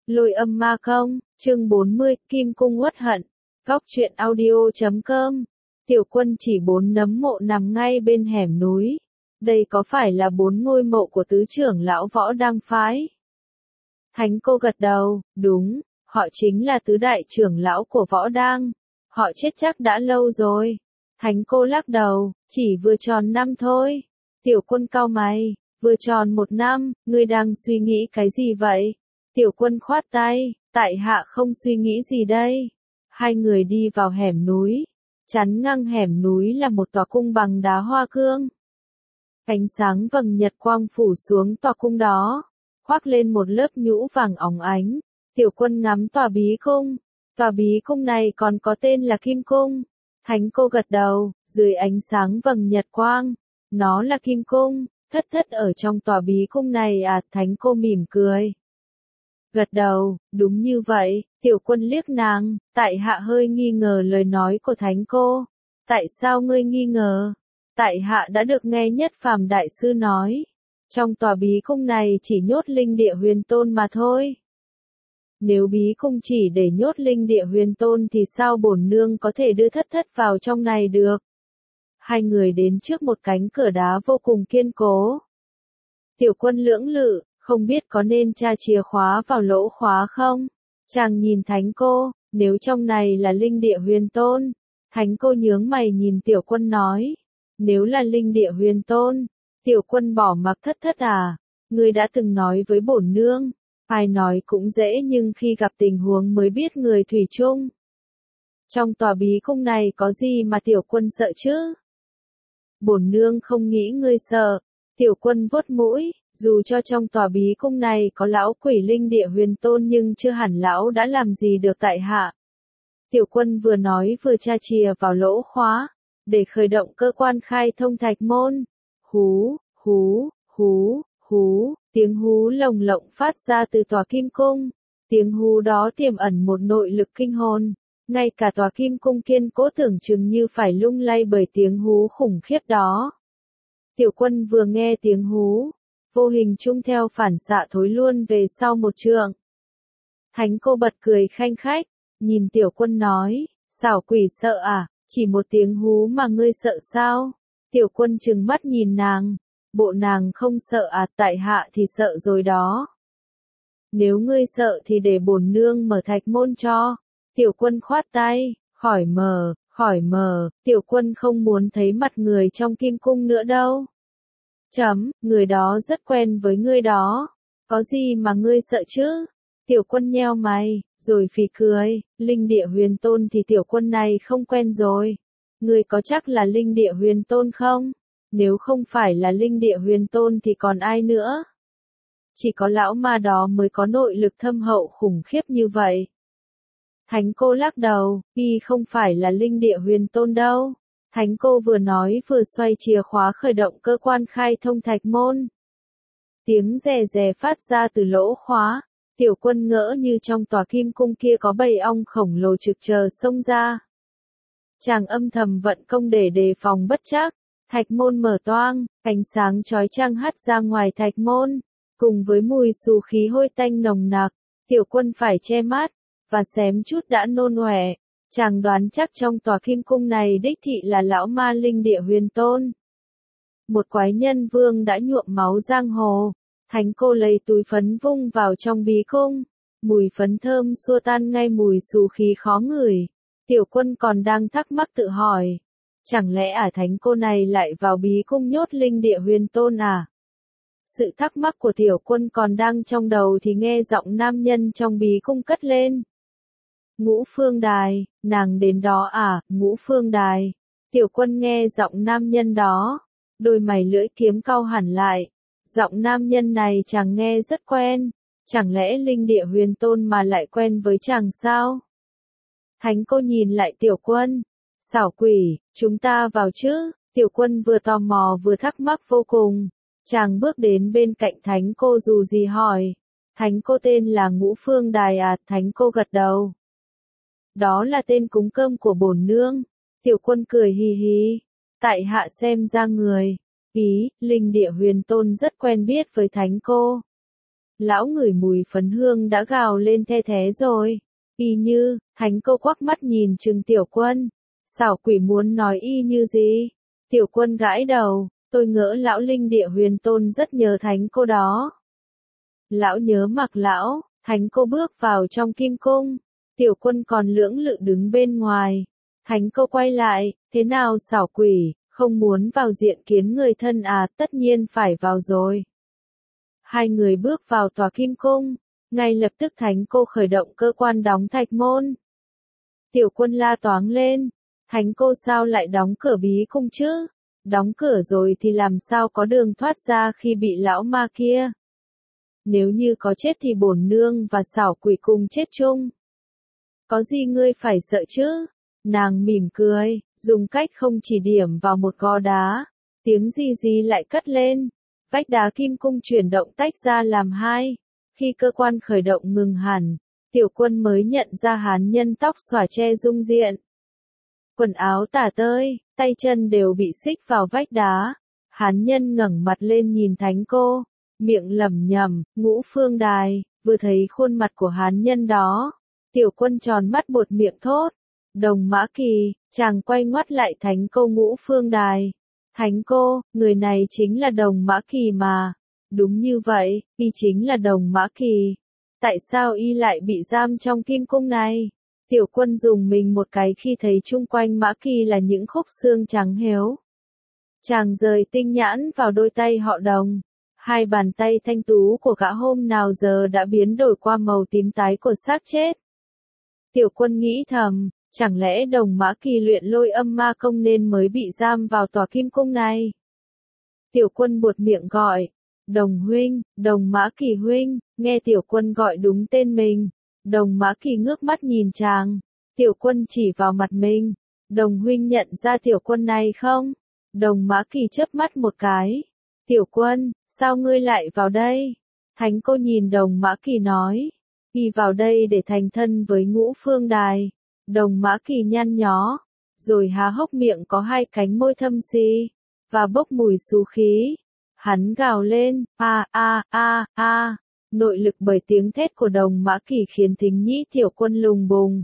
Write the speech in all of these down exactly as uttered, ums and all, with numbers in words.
Lôi âm ma công, chương bốn mươi, Kim Cung uất hận. Góc truyện audio chấm com. Tiểu Quân chỉ bốn nấm mộ nằm ngay bên hẻm núi. Đây có phải là bốn ngôi mộ của tứ trưởng lão Võ Đăng phái? Thánh cô gật đầu, đúng, họ chính là tứ đại trưởng lão của Võ Đăng. Họ chết chắc đã lâu rồi. Thánh cô lắc đầu, chỉ vừa tròn năm thôi. Tiểu Quân cau mày, vừa tròn một năm, ngươi đang suy nghĩ cái gì vậy? Tiểu Quân khoát tay, tại hạ không suy nghĩ gì đây. Hai người đi vào hẻm núi. Chắn ngang hẻm núi là một tòa cung bằng đá hoa cương. Ánh sáng vầng nhật quang phủ xuống tòa cung đó, khoác lên một lớp nhũ vàng óng ánh. Tiểu Quân ngắm tòa bí cung. Tòa bí cung này còn có tên là Kim Cung. Thánh cô gật đầu, dưới ánh sáng vầng nhật quang. Nó là Kim Cung, thất thất ở trong tòa bí cung này à? Thánh cô mỉm cười. Gật đầu, đúng như vậy. Tiểu Quân liếc nàng, tại hạ hơi nghi ngờ lời nói của thánh cô. Tại sao ngươi nghi ngờ? Tại hạ đã được nghe Nhất Phàm đại sư nói, trong tòa bí cung này chỉ nhốt linh địa huyền tôn mà thôi. Nếu bí cung chỉ để nhốt linh địa huyền tôn thì sao bổn nương có thể đưa thất thất vào trong này được? Hai người đến trước một cánh cửa đá vô cùng kiên cố. Tiểu Quân lưỡng lự, không biết có nên tra chìa khóa vào lỗ khóa không? Chàng nhìn thánh cô, nếu trong này là linh địa huyền tôn. Thánh cô nhướng mày nhìn Tiểu Quân nói, nếu là linh địa huyền tôn. Tiểu Quân bỏ mặc thất thất à? Ngươi đã từng nói với bổn nương. Ai nói cũng dễ nhưng khi gặp tình huống mới biết người thủy chung. Trong tòa bí cung này có gì mà Tiểu Quân sợ chứ? Bổn nương không nghĩ ngươi sợ. Tiểu Quân vuốt mũi, dù cho trong tòa bí cung này có lão quỷ linh địa huyền tôn nhưng chưa hẳn lão đã làm gì được tại hạ. Tiểu Quân vừa nói vừa tra chìa vào lỗ khóa, để khởi động cơ quan khai thông thạch môn. Hú, hú, hú, hú, tiếng hú lồng lộng phát ra từ tòa kim cung. Tiếng hú đó tiềm ẩn một nội lực kinh hồn. Ngay cả tòa kim cung kiên cố tưởng chừng như phải lung lay bởi tiếng hú khủng khiếp đó. Tiểu Quân vừa nghe tiếng hú, vô hình chung theo phản xạ thối luôn về sau một trượng. Thánh cô bật cười khanh khách, nhìn Tiểu Quân nói, xảo quỷ sợ à, chỉ một tiếng hú mà ngươi sợ sao? Tiểu Quân trừng mắt nhìn nàng, bộ nàng không sợ à? Tại hạ thì sợ rồi đó. Nếu ngươi sợ thì để bổn nương mở thạch môn cho. Tiểu Quân khoát tay, khỏi mở, khỏi mở. Tiểu Quân không muốn thấy mặt người trong kim cung nữa đâu. Chấm, người đó rất quen với ngươi đó. Có gì mà ngươi sợ chứ? Tiểu Quân nheo mày, rồi phì cười, linh địa huyền tôn thì Tiểu Quân này không quen rồi. Ngươi có chắc là linh địa huyền tôn không? Nếu không phải là linh địa huyền tôn thì còn ai nữa? Chỉ có lão ma đó mới có nội lực thâm hậu khủng khiếp như vậy. Thánh cô lắc đầu, y không phải là linh địa huyền tôn đâu. Thánh cô vừa nói vừa xoay chìa khóa khởi động cơ quan khai thông thạch môn. Tiếng rè rè phát ra từ lỗ khóa. Tiểu Quân ngỡ như trong tòa kim cung kia có bầy ong khổng lồ trực chờ xông ra. Chàng âm thầm vận công để đề phòng bất trắc. Thạch môn mở toang, ánh sáng chói chang hắt ra ngoài thạch môn. Cùng với mùi xù khí hôi tanh nồng nặc, Tiểu Quân phải che mắt, và xém chút đã nôn ọe. Chàng đoán chắc trong tòa kim cung này đích thị là lão ma linh địa huyền tôn. Một quái nhân vương đã nhuộm máu giang hồ. Thánh cô lấy túi phấn vung vào trong bí cung. Mùi phấn thơm xua tan ngay mùi xù khí khó ngửi. Tiểu Quân còn đang thắc mắc tự hỏi. Chẳng lẽ ả thánh cô này lại vào bí cung nhốt linh địa huyền tôn à? Sự thắc mắc của Tiểu Quân còn đang trong đầu thì nghe giọng nam nhân trong bí cung cất lên. Ngũ Phương Đài, nàng đến đó à? Ngũ Phương Đài. Tiểu Quân nghe giọng nam nhân đó, đôi mày lưỡi kiếm cau hẳn lại. Giọng nam nhân này chàng nghe rất quen, chẳng lẽ linh địa huyền tôn mà lại quen với chàng sao? Thánh cô nhìn lại Tiểu Quân, xảo quỷ, chúng ta vào chứ? Tiểu Quân vừa tò mò vừa thắc mắc vô cùng. Chàng bước đến bên cạnh thánh cô dù gì hỏi, thánh cô tên là Ngũ Phương Đài à? Thánh cô gật đầu. Đó là tên cúng cơm của bổn nương. Tiểu Quân cười hì hì, tại hạ xem ra người. Ý, linh địa huyền tôn rất quen biết với thánh cô. Lão ngửi mùi phấn hương đã gào lên the thé rồi. Y như, Thánh cô quắc mắt nhìn Trừng Tiểu Quân. Xảo quỷ muốn nói y như gì? Tiểu Quân gãi đầu, tôi ngỡ lão linh địa huyền tôn rất nhớ Thánh cô đó. Lão nhớ mặc lão, Thánh cô bước vào trong kim cung. Tiểu Quân còn lưỡng lự đứng bên ngoài. Thánh cô quay lại, thế nào xảo quỷ, không muốn vào diện kiến người thân à, tất nhiên phải vào rồi. Hai người bước vào tòa kim cung, ngay lập tức Thánh cô khởi động cơ quan đóng thạch môn. Tiểu Quân la toáng lên, Thánh cô sao lại đóng cửa bí cung chứ? Đóng cửa rồi thì làm sao có đường thoát ra khi bị lão ma kia? Nếu như có chết thì bổn nương và xảo quỷ cùng chết chung. Có gì ngươi phải sợ chứ? Nàng mỉm cười, dùng cách không chỉ điểm vào một gò đá. Tiếng gì gì lại cất lên. Vách đá kim cung chuyển động tách ra làm hai. Khi cơ quan khởi động ngừng hẳn, Tiểu Quân mới nhận ra hán nhân tóc xõa che dung diện. Quần áo tả tơi, tay chân đều bị xích vào vách đá. Hán nhân ngẩng mặt lên nhìn Thánh cô, miệng lẩm nhẩm, Ngũ Phương Đài. Vừa thấy khuôn mặt của hán nhân đó, Tiểu Quân tròn mắt buột miệng thốt. Đồng Mã Kỳ, chàng quay ngoắt lại Thánh cô Ngũ Phương Đài. Thánh cô, người này chính là Đồng Mã Kỳ mà. Đúng như vậy, y chính là Đồng Mã Kỳ. Tại sao y lại bị giam trong kim cung này? Tiểu Quân dùng mình một cái khi thấy chung quanh Mã Kỳ là những khúc xương trắng héo. Chàng rời tinh nhãn vào đôi tay họ Đồng. Hai bàn tay thanh tú của gã hôm nào giờ đã biến đổi qua màu tím tái của xác chết. Tiểu Quân nghĩ thầm, chẳng lẽ Đồng Mã Kỳ luyện lôi âm ma công nên mới bị giam vào tòa kim cung này? Tiểu Quân buột miệng gọi, Đồng huynh, Đồng Mã Kỳ huynh, nghe Tiểu Quân gọi đúng tên mình. Đồng Mã Kỳ ngước mắt nhìn chàng. Tiểu Quân chỉ vào mặt mình. Đồng huynh nhận ra Tiểu Quân này không? Đồng Mã Kỳ chớp mắt một cái. Tiểu Quân, sao ngươi lại vào đây? Thánh cô nhìn Đồng Mã Kỳ nói. Y vào đây để thành thân với Ngũ Phương Đài. Đồng Mã Kỳ nhăn nhó, rồi há hốc miệng có hai cánh môi thâm xì, và bốc mùi xú khí. Hắn gào lên, a a a a. Nội lực bởi tiếng thét của Đồng Mã Kỳ khiến thính nhĩ Tiểu Quân lùng bùng.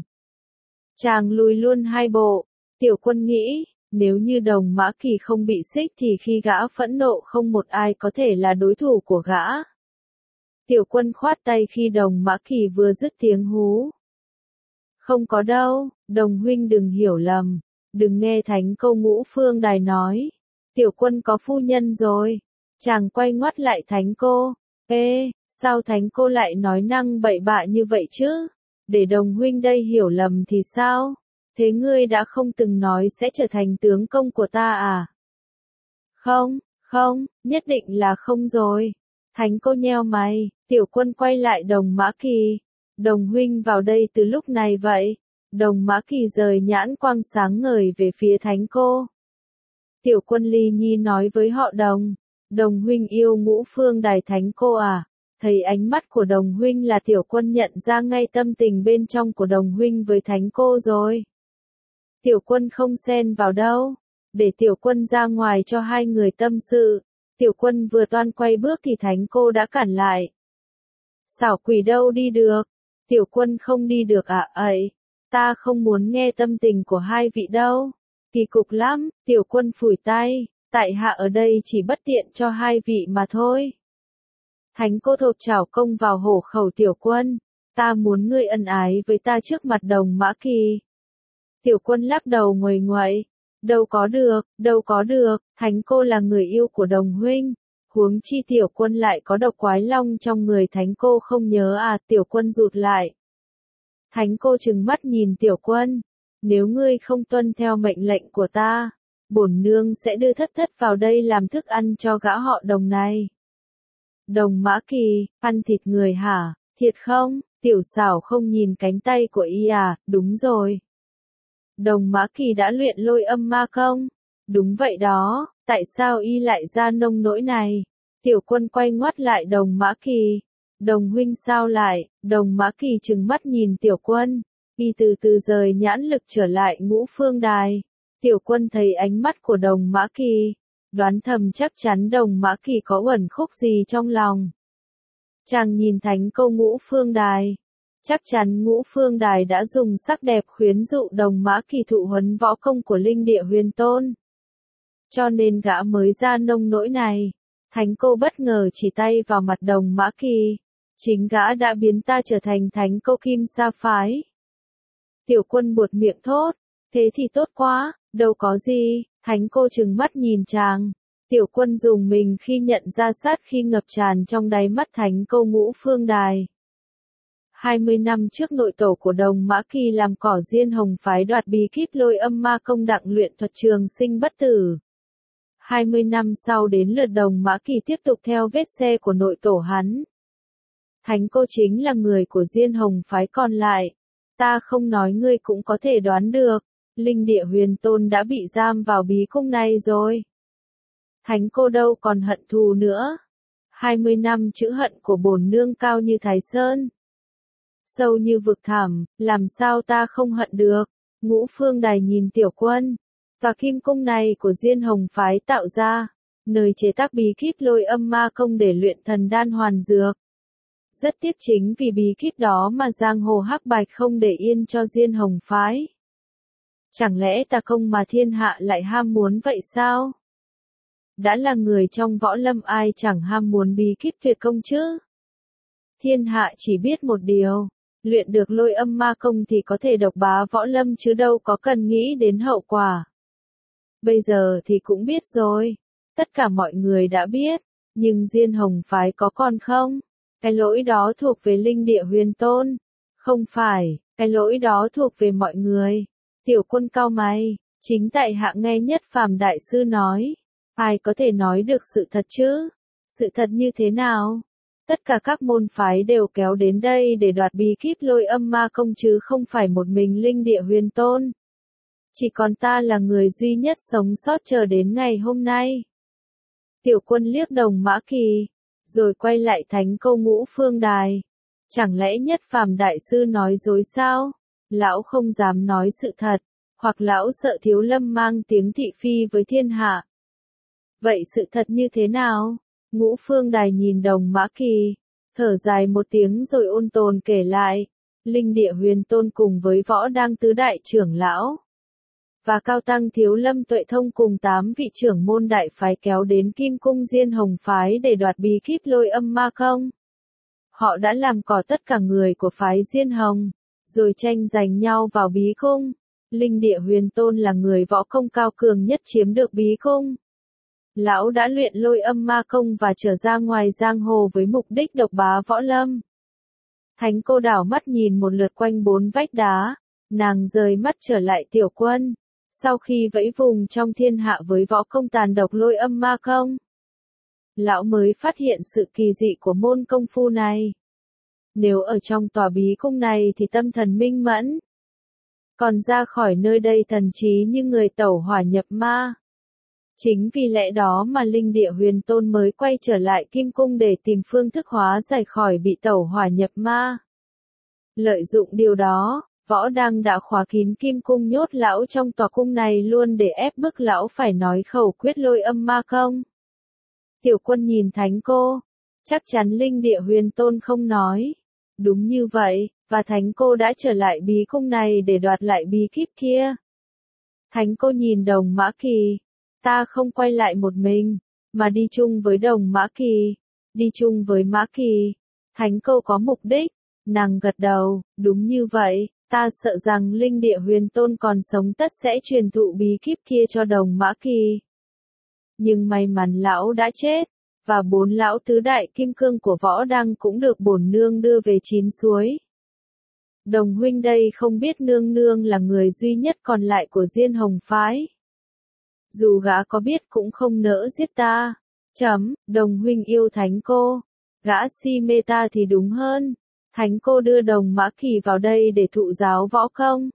Chàng lùi luôn hai bộ. Tiểu Quân nghĩ, nếu như Đồng Mã Kỳ không bị xích thì khi gã phẫn nộ không một ai có thể là đối thủ của gã. Tiểu Quân khoát tay khi Đồng Mã Kỳ vừa dứt tiếng hú. Không có đâu, Đồng huynh đừng hiểu lầm, đừng nghe Thánh cô Ngũ Phương Đài nói. Tiểu Quân có phu nhân rồi. Chàng quay ngoắt lại Thánh cô. Ê, sao Thánh cô lại nói năng bậy bạ như vậy chứ? Để Đồng huynh đây hiểu lầm thì sao? Thế ngươi đã không từng nói sẽ trở thành tướng công của ta à? Không, không, nhất định là không rồi. Thánh cô nheo mày, Tiểu Quân quay lại Đồng Mã Kỳ. Đồng huynh vào đây từ lúc này vậy. Đồng Mã Kỳ rời nhãn quang sáng ngời về phía Thánh cô. Tiểu Quân ly nhi nói với họ Đồng. Đồng huynh yêu Ngũ Phương Đài Thánh cô à? Thấy ánh mắt của Đồng huynh là Tiểu Quân nhận ra ngay tâm tình bên trong của Đồng huynh với Thánh cô rồi. Tiểu Quân không xen vào đâu. Để Tiểu Quân ra ngoài cho hai người tâm sự. Tiểu Quân vừa toan quay bước thì Thánh cô đã cản lại. Xảo quỷ đâu đi được? Tiểu Quân không đi được à ấy? Ta không muốn nghe tâm tình của hai vị đâu. Kỳ cục lắm. Tiểu Quân phủi tay. Tại hạ ở đây chỉ bất tiện cho hai vị mà thôi. Thánh cô thộp chảo công vào hổ khẩu Tiểu Quân. Ta muốn ngươi ân ái với ta trước mặt Đồng Mã Kỳ. Tiểu Quân lắc đầu nguầy nguậy. Đâu có được, đâu có được, Thánh cô là người yêu của Đồng huynh. Huống chi Tiểu Quân lại có độc quái long trong người Thánh cô không nhớ à? Tiểu Quân rụt lại. Thánh cô trừng mắt nhìn Tiểu Quân. Nếu ngươi không tuân theo mệnh lệnh của ta, bổn nương sẽ đưa thất thất vào đây làm thức ăn cho gã họ Đồng này. Đồng Mã Kỳ, ăn thịt người hả? Thiệt không? Tiểu xảo không nhìn cánh tay của y à? Đúng rồi. Đồng Mã Kỳ đã luyện lôi âm ma công. Đúng vậy đó, tại sao y lại ra nông nỗi này? Tiểu Quân quay ngoắt lại Đồng Mã Kỳ. Đồng huynh sao lại? Đồng Mã Kỳ trừng mắt nhìn Tiểu Quân. Y từ từ rời nhãn lực trở lại Ngũ Phương Đài. Tiểu Quân thấy ánh mắt của Đồng Mã Kỳ. Đoán thầm chắc chắn Đồng Mã Kỳ có uẩn khúc gì trong lòng. Chàng nhìn thánh cô Ngũ Phương Đài. Chắc chắn Ngũ Phương Đài đã dùng sắc đẹp khuyến dụ Đồng Mã Kỳ thụ huấn võ công của linh địa huyền tôn. Cho nên gã mới ra nông nỗi này. Thánh cô bất ngờ chỉ tay vào mặt Đồng Mã Kỳ. Chính gã đã biến ta trở thành thánh cô Kim Sa Phái. Tiểu Quân buột miệng thốt. Thế thì tốt quá, đâu có gì. Thánh cô trừng mắt nhìn chàng. Tiểu Quân dùng mình khi nhận ra sát khi ngập tràn trong đáy mắt thánh cô Ngũ Phương Đài. hai mươi năm trước nội tổ của Đồng Mã Kỳ làm cỏ Diên Hồng phái đoạt bí kíp Lôi Âm Ma Công đặng luyện thuật trường sinh bất tử. hai mươi năm sau đến lượt Đồng Mã Kỳ tiếp tục theo vết xe của nội tổ hắn. Thánh cô chính là người của Diên Hồng phái còn lại. Ta không nói ngươi cũng có thể đoán được. Linh địa huyền tôn đã bị giam vào bí cung này rồi. Thánh cô đâu còn hận thù nữa. hai mươi năm chữ hận của bổn nương cao như Thái Sơn. Sâu như vực thẳm, làm sao ta không hận được. Ngũ Phương Đài nhìn Tiểu Quân. Và kim cung này của Diên Hồng phái tạo ra. Nơi chế tác bí kíp Lôi Âm Ma Công để luyện thần đan hoàn dược. Rất tiếc chính vì bí kíp đó mà giang hồ hắc bạch không để yên cho Diên Hồng phái. Chẳng lẽ ta công mà thiên hạ lại ham muốn vậy sao? Đã là người trong võ lâm ai chẳng ham muốn bí kíp tuyệt công chứ? Thiên hạ chỉ biết một điều, luyện được Lôi Âm Ma Công thì có thể độc bá võ lâm chứ đâu có cần nghĩ đến hậu quả. Bây giờ thì cũng biết rồi, tất cả mọi người đã biết, nhưng Diên Hồng phái có còn không? Cái lỗi đó thuộc về linh địa huyền tôn. Không phải, cái lỗi đó thuộc về mọi người. Tiểu Quân cau mày, chính tại hạ nghe Nhất Phàm đại sư nói. Ai có thể nói được sự thật chứ? Sự thật như thế nào? Tất cả các môn phái đều kéo đến đây để đoạt bí kíp Lôi Âm Ma Công chứ không phải một mình linh địa huyền tôn. Chỉ còn ta là người duy nhất sống sót chờ đến ngày hôm nay. Tiểu Quân liếc Đồng Mã Kỳ, rồi quay lại thánh câu Ngũ Phương Đài. Chẳng lẽ Nhất Phàm đại sư nói dối sao? Lão không dám nói sự thật, hoặc lão sợ Thiếu Lâm mang tiếng thị phi với thiên hạ. Vậy sự thật như thế nào? Ngũ Phương Đài nhìn Đồng Mã Kỳ, thở dài một tiếng rồi ôn tồn kể lại. Linh địa huyền tôn cùng với Võ Đăng tứ đại trưởng lão và cao tăng Thiếu Lâm Tuệ Thông cùng tám vị trưởng môn đại phái kéo đến Kim Cung Diên Hồng phái để đoạt bí kíp Lôi Âm Ma Công. Họ đã làm cỏ tất cả người của phái Diên Hồng, rồi tranh giành nhau vào bí cung. Linh địa huyền tôn là người võ công cao cường nhất chiếm được bí cung. Lão đã luyện Lôi Âm Ma Công và trở ra ngoài giang hồ với mục đích độc bá võ lâm. Thánh cô đảo mắt nhìn một lượt quanh bốn vách đá, nàng rời mắt trở lại Tiểu Quân. Sau khi vẫy vùng trong thiên hạ với võ công tàn độc Lôi Âm Ma Công, lão mới phát hiện sự kỳ dị của môn công phu này. Nếu ở trong tòa bí cung này thì tâm thần minh mẫn, còn ra khỏi nơi đây thần trí như người tẩu hỏa nhập ma. Chính vì lẽ đó mà linh địa huyền tôn mới quay trở lại Kim Cung để tìm phương thức hóa giải khỏi bị tẩu hỏa nhập ma. Lợi dụng điều đó, Võ Đăng đã khóa kín Kim Cung nhốt lão trong tòa cung này luôn để ép bức lão phải nói khẩu quyết Lôi Âm Ma Công. Tiểu Quân nhìn thánh cô, chắc chắn linh địa huyền tôn không nói. Đúng như vậy, và thánh cô đã trở lại bí cung này để đoạt lại bí kíp kia. Thánh cô nhìn Đồng Mã Kỳ, ta không quay lại một mình, mà đi chung với Đồng Mã Kỳ. Đi chung với Mã Kỳ. Thánh cô có mục đích, nàng gật đầu, đúng như vậy, ta sợ rằng linh địa huyền tôn còn sống tất sẽ truyền thụ bí kíp kia cho Đồng Mã Kỳ. Nhưng may mắn lão đã chết, và bốn lão tứ đại kim cương của Võ Đăng cũng được bổn nương đưa về chín suối. Đồng huynh đây không biết nương nương là người duy nhất còn lại của Diên Hồng phái. Dù gã có biết cũng không nỡ giết ta. Chấm, Đồng huynh yêu thánh cô. Gã si mê ta thì đúng hơn. Thánh cô đưa Đồng Mã Kỳ vào đây để thụ giáo võ công.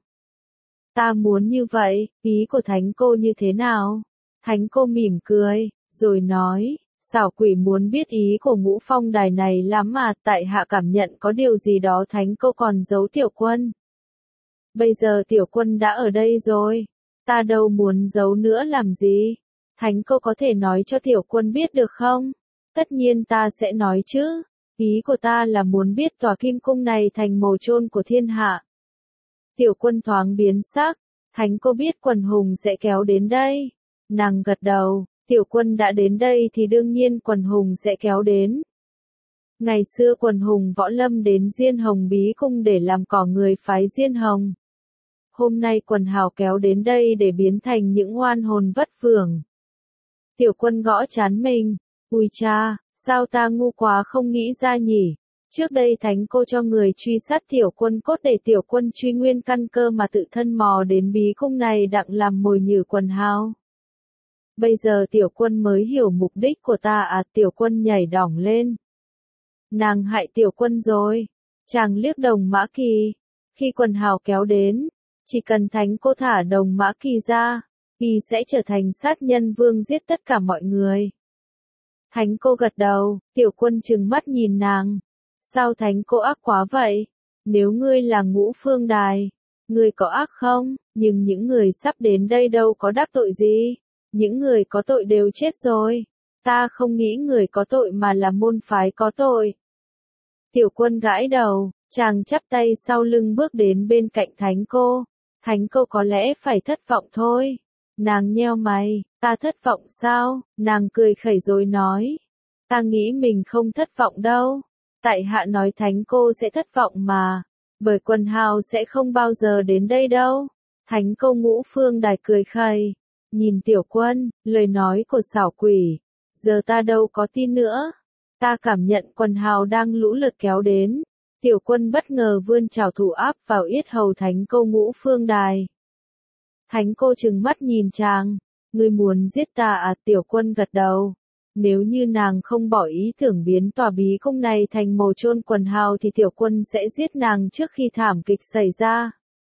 Ta muốn như vậy, ý của thánh cô như thế nào? Thánh cô mỉm cười, rồi nói, xảo quỷ muốn biết ý của Ngũ Phong Đài này lắm mà, tại hạ cảm nhận có điều gì đó thánh cô còn giấu Tiểu Quân. Bây giờ Tiểu Quân đã ở đây rồi, ta đâu muốn giấu nữa làm gì? Thánh cô có thể nói cho Tiểu Quân biết được không? Tất nhiên ta sẽ nói chứ. Ý của ta là muốn biết tòa kim cung này thành mồ chôn của thiên hạ. Tiểu Quân thoáng biến sắc, Thánh cô biết quần hùng sẽ kéo đến đây. Nàng gật đầu, Tiểu Quân đã đến đây thì đương nhiên quần hùng sẽ kéo đến. Ngày xưa quần hùng võ lâm đến Diên Hồng Bí Cung để làm cỏ người phái Diên Hồng. Hôm nay quần hào kéo đến đây để biến thành những oan hồn vất vưởng. Tiểu Quân gõ trán mình, ui cha, sao ta ngu quá không nghĩ ra nhỉ? Trước đây Thánh cô cho người truy sát Tiểu Quân cốt để Tiểu Quân truy nguyên căn cơ mà tự thân mò đến bí cung này đặng làm mồi nhử quần hào. Bây giờ Tiểu Quân mới hiểu mục đích của ta à? Tiểu Quân nhảy đỏng lên. Nàng hại Tiểu Quân rồi. Chàng liếc Đồng Mã Kỳ. Khi quần hào kéo đến, chỉ cần Thánh cô thả Đồng Mã Kỳ ra, y sẽ trở thành sát nhân vương giết tất cả mọi người. Thánh cô gật đầu, Tiểu Quân trừng mắt nhìn nàng. Sao Thánh cô ác quá vậy? Nếu ngươi là Ngũ Phương Đài, ngươi có ác không? Nhưng những người sắp đến đây đâu có đắc tội gì. Những người có tội đều chết rồi. Ta không nghĩ người có tội mà là môn phái có tội. Tiểu Quân gãi đầu, chàng chắp tay sau lưng bước đến bên cạnh Thánh cô. Thánh cô có lẽ phải thất vọng thôi. Nàng nheo mày, ta thất vọng sao? Nàng cười khẩy rồi nói. Ta nghĩ mình không thất vọng đâu. Tại hạ nói Thánh cô sẽ thất vọng mà. Bởi quần hào sẽ không bao giờ đến đây đâu. Thánh cô Ngũ Phương Đài cười khẩy. Nhìn Tiểu Quân, lời nói của xảo quỷ. Giờ ta đâu có tin nữa. Ta cảm nhận quần hào đang lũ lượt kéo đến. Tiểu Quân bất ngờ vươn trảo thủ áp vào yết hầu Thánh cô Ngũ Phương Đài. Thánh cô trừng mắt nhìn chàng. Ngươi muốn giết ta à? Tiểu Quân gật đầu. Nếu như nàng không bỏ ý tưởng biến tòa bí cung này thành mồ chôn quần hào thì Tiểu Quân sẽ giết nàng trước khi thảm kịch xảy ra.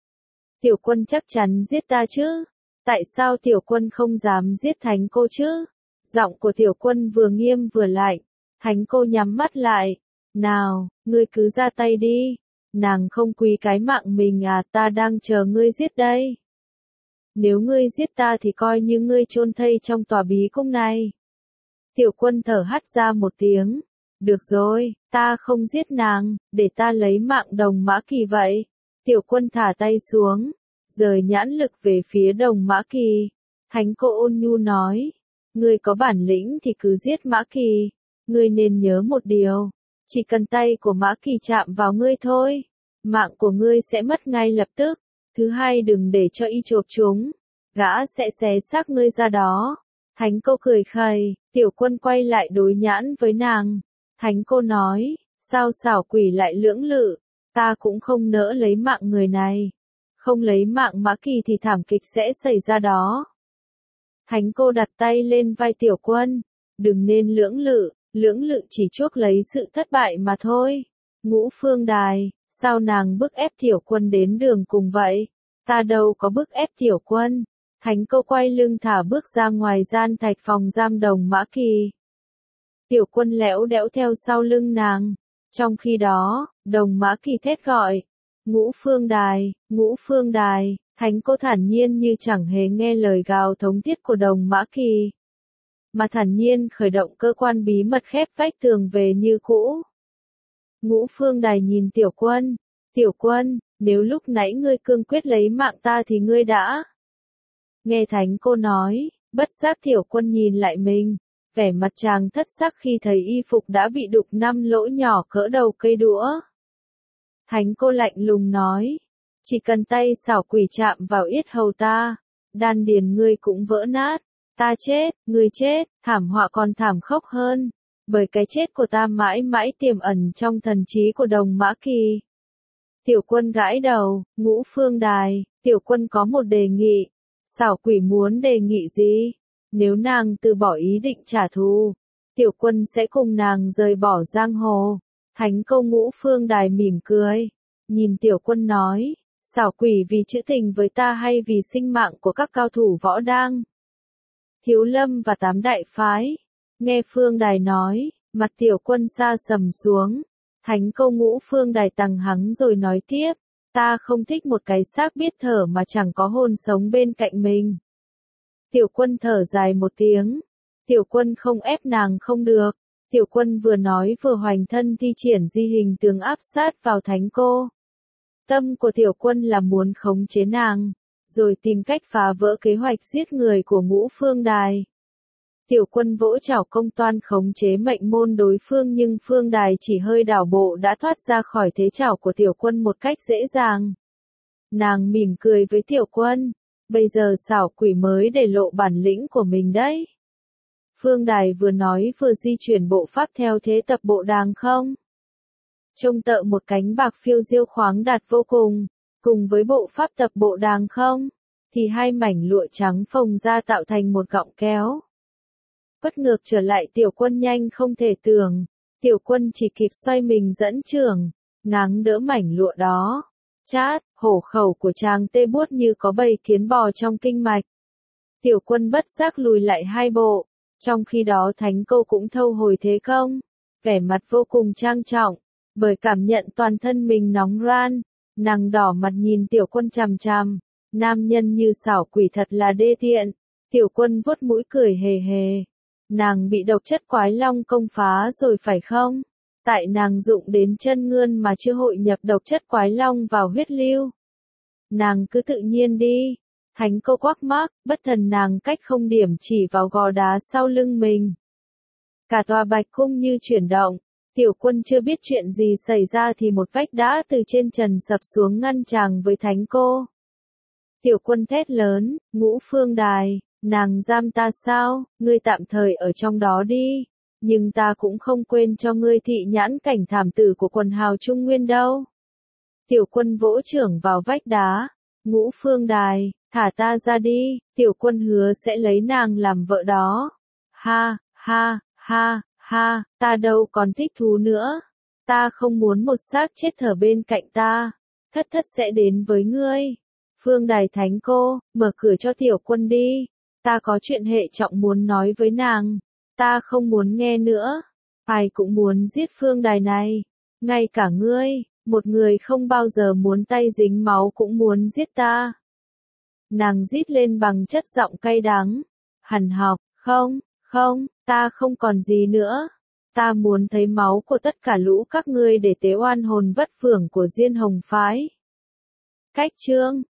Tiểu Quân chắc chắn giết ta chứ? Tại sao Tiểu Quân không dám giết Thánh cô chứ? Giọng của Tiểu Quân vừa nghiêm vừa lạnh. Thánh cô nhắm mắt lại. Nào, ngươi cứ ra tay đi. Nàng không quý cái mạng mình à? Ta đang chờ ngươi giết đây. Nếu ngươi giết ta thì coi như ngươi chôn thây trong tòa bí cung này. Tiểu Quân thở hắt ra một tiếng. Được rồi, ta không giết nàng, để ta lấy mạng Đồng Mã Kỳ vậy. Tiểu Quân thả tay xuống, rời nhãn lực về phía Đồng Mã Kỳ. Thánh cô ôn nhu nói. Ngươi có bản lĩnh thì cứ giết Mã Kỳ. Ngươi nên nhớ một điều. Chỉ cần tay của Mã Kỳ chạm vào ngươi thôi. Mạng của ngươi sẽ mất ngay lập tức. Thứ hai, đừng để cho y chộp chúng. Gã sẽ xé xác ngươi ra đó. Thánh cô cười khẩy, Tiểu Quân quay lại đối nhãn với nàng. Thánh cô nói, sao xảo quỷ lại lưỡng lự, ta cũng không nỡ lấy mạng người này. Không lấy mạng Mã Kỳ thì thảm kịch sẽ xảy ra đó. Thánh cô đặt tay lên vai Tiểu Quân, đừng nên lưỡng lự, lưỡng lự chỉ chuốc lấy sự thất bại mà thôi. Ngũ Phương Đài, sao nàng bức ép Tiểu Quân đến đường cùng vậy? Ta đâu có bức ép Tiểu Quân. Thánh cô quay lưng thả bước ra ngoài gian thạch phòng giam Đồng Mã Kỳ. Tiểu Quân lẽo đẽo theo sau lưng nàng. Trong khi đó, Đồng Mã Kỳ thét gọi. Ngũ Phương Đài, Ngũ Phương Đài. Thánh cô thản nhiên như chẳng hề nghe lời gào thống thiết của Đồng Mã Kỳ. Mà thản nhiên khởi động cơ quan bí mật khép vách tường về như cũ. Ngũ Phương Đài nhìn Tiểu Quân. Tiểu Quân, nếu lúc nãy ngươi cương quyết lấy mạng ta thì ngươi đã... Nghe Thánh cô nói, bất giác Tiểu Quân nhìn lại mình, vẻ mặt chàng thất sắc khi thấy y phục đã bị đục năm lỗ nhỏ cỡ đầu cây đũa. Thánh cô lạnh lùng nói, chỉ cần tay xảo quỷ chạm vào yết hầu ta, đan điền ngươi cũng vỡ nát, ta chết, ngươi chết, thảm họa còn thảm khốc hơn, bởi cái chết của ta mãi mãi tiềm ẩn trong thần trí của Đồng Mã Kỳ. Tiểu Quân gãi đầu, Ngũ Phương Đài, Tiểu Quân có một đề nghị. Xảo quỷ muốn đề nghị gì? Nếu nàng từ bỏ ý định trả thù, Tiểu Quân sẽ cùng nàng rời bỏ giang hồ. Thánh cô Ngũ Phương Đài mỉm cười, nhìn Tiểu Quân nói, xảo quỷ vì trữ tình với ta hay vì sinh mạng của các cao thủ võ đang? Thiếu Lâm và tám đại phái. Nghe Phương Đài nói, mặt Tiểu Quân sa sầm xuống. Thánh cô Ngũ Phương Đài tằng hắng rồi nói tiếp. Ta không thích một cái xác biết thở mà chẳng có hồn sống bên cạnh mình. Tiểu Quân thở dài một tiếng. Tiểu Quân không ép nàng không được. Tiểu Quân vừa nói vừa hoành thân thi triển di hình tướng áp sát vào Thánh Cô. Tâm của Tiểu Quân là muốn khống chế nàng, rồi tìm cách phá vỡ kế hoạch giết người của Ngũ Phương Đài. Tiểu Quân vỗ chảo công toan khống chế mệnh môn đối phương, nhưng Phương Đài chỉ hơi đảo bộ đã thoát ra khỏi thế chảo của Tiểu Quân một cách dễ dàng. Nàng mỉm cười với Tiểu Quân, bây giờ xảo quỷ mới để lộ bản lĩnh của mình đấy. Phương Đài vừa nói vừa di chuyển bộ pháp theo thế tập bộ đàng không. Trông tợ một cánh bạc phiêu diêu khoáng đạt vô cùng, cùng với bộ pháp tập bộ đàng không, thì hai mảnh lụa trắng phồng ra tạo thành một gọng kéo. Bất ngược trở lại Tiểu Quân nhanh không thể tưởng, Tiểu Quân chỉ kịp xoay mình dẫn chưởng, ngáng đỡ mảnh lụa đó. Chát, hổ khẩu của chàng tê buốt như có bầy kiến bò trong kinh mạch. Tiểu Quân bất giác lùi lại hai bộ, trong khi đó Thánh Cô cũng thâu hồi thế công, vẻ mặt vô cùng trang trọng, bởi cảm nhận toàn thân mình nóng ran, nàng đỏ mặt nhìn Tiểu Quân chằm chằm, nam nhân như xảo quỷ thật là đê tiện. Tiểu Quân vuốt mũi cười hề hề, nàng bị độc chất quái long công phá rồi phải không? Tại nàng dụng đến chân ngươn mà chưa hội nhập độc chất quái long vào huyết lưu. Nàng cứ tự nhiên đi. Thánh Cô quắc mắc, bất thần nàng cách không điểm chỉ vào gò đá sau lưng mình. Cả tòa bạch cung như chuyển động, Tiểu Quân chưa biết chuyện gì xảy ra thì một vách đá từ trên trần sập xuống ngăn chàng với Thánh Cô. Tiểu Quân thét lớn, Ngũ Phương Đài, nàng giam ta sao, ngươi tạm thời ở trong đó đi, nhưng ta cũng không quên cho ngươi thị nhãn cảnh thảm tử của quần hào Trung Nguyên đâu. Tiểu Quân vỗ chưởng vào vách đá, Ngũ Phương Đài, thả ta ra đi, Tiểu Quân hứa sẽ lấy nàng làm vợ đó. Ha, ha, ha, ha, ta đâu còn thích thú nữa. Ta không muốn một xác chết thở bên cạnh ta. Thất thất sẽ đến với ngươi. Phương Đài Thánh Cô, mở cửa cho Tiểu Quân đi. Ta có chuyện hệ trọng muốn nói với nàng. Ta không muốn nghe nữa. Ai cũng muốn giết Phương Đài này. Ngay cả ngươi, một người không bao giờ muốn tay dính máu cũng muốn giết ta. Nàng rít lên bằng chất giọng cay đắng. Hằn học, không, không, ta không còn gì nữa. Ta muốn thấy máu của tất cả lũ các ngươi để tế oan hồn vất phưởng của Diên Hồng Phái. Cách chương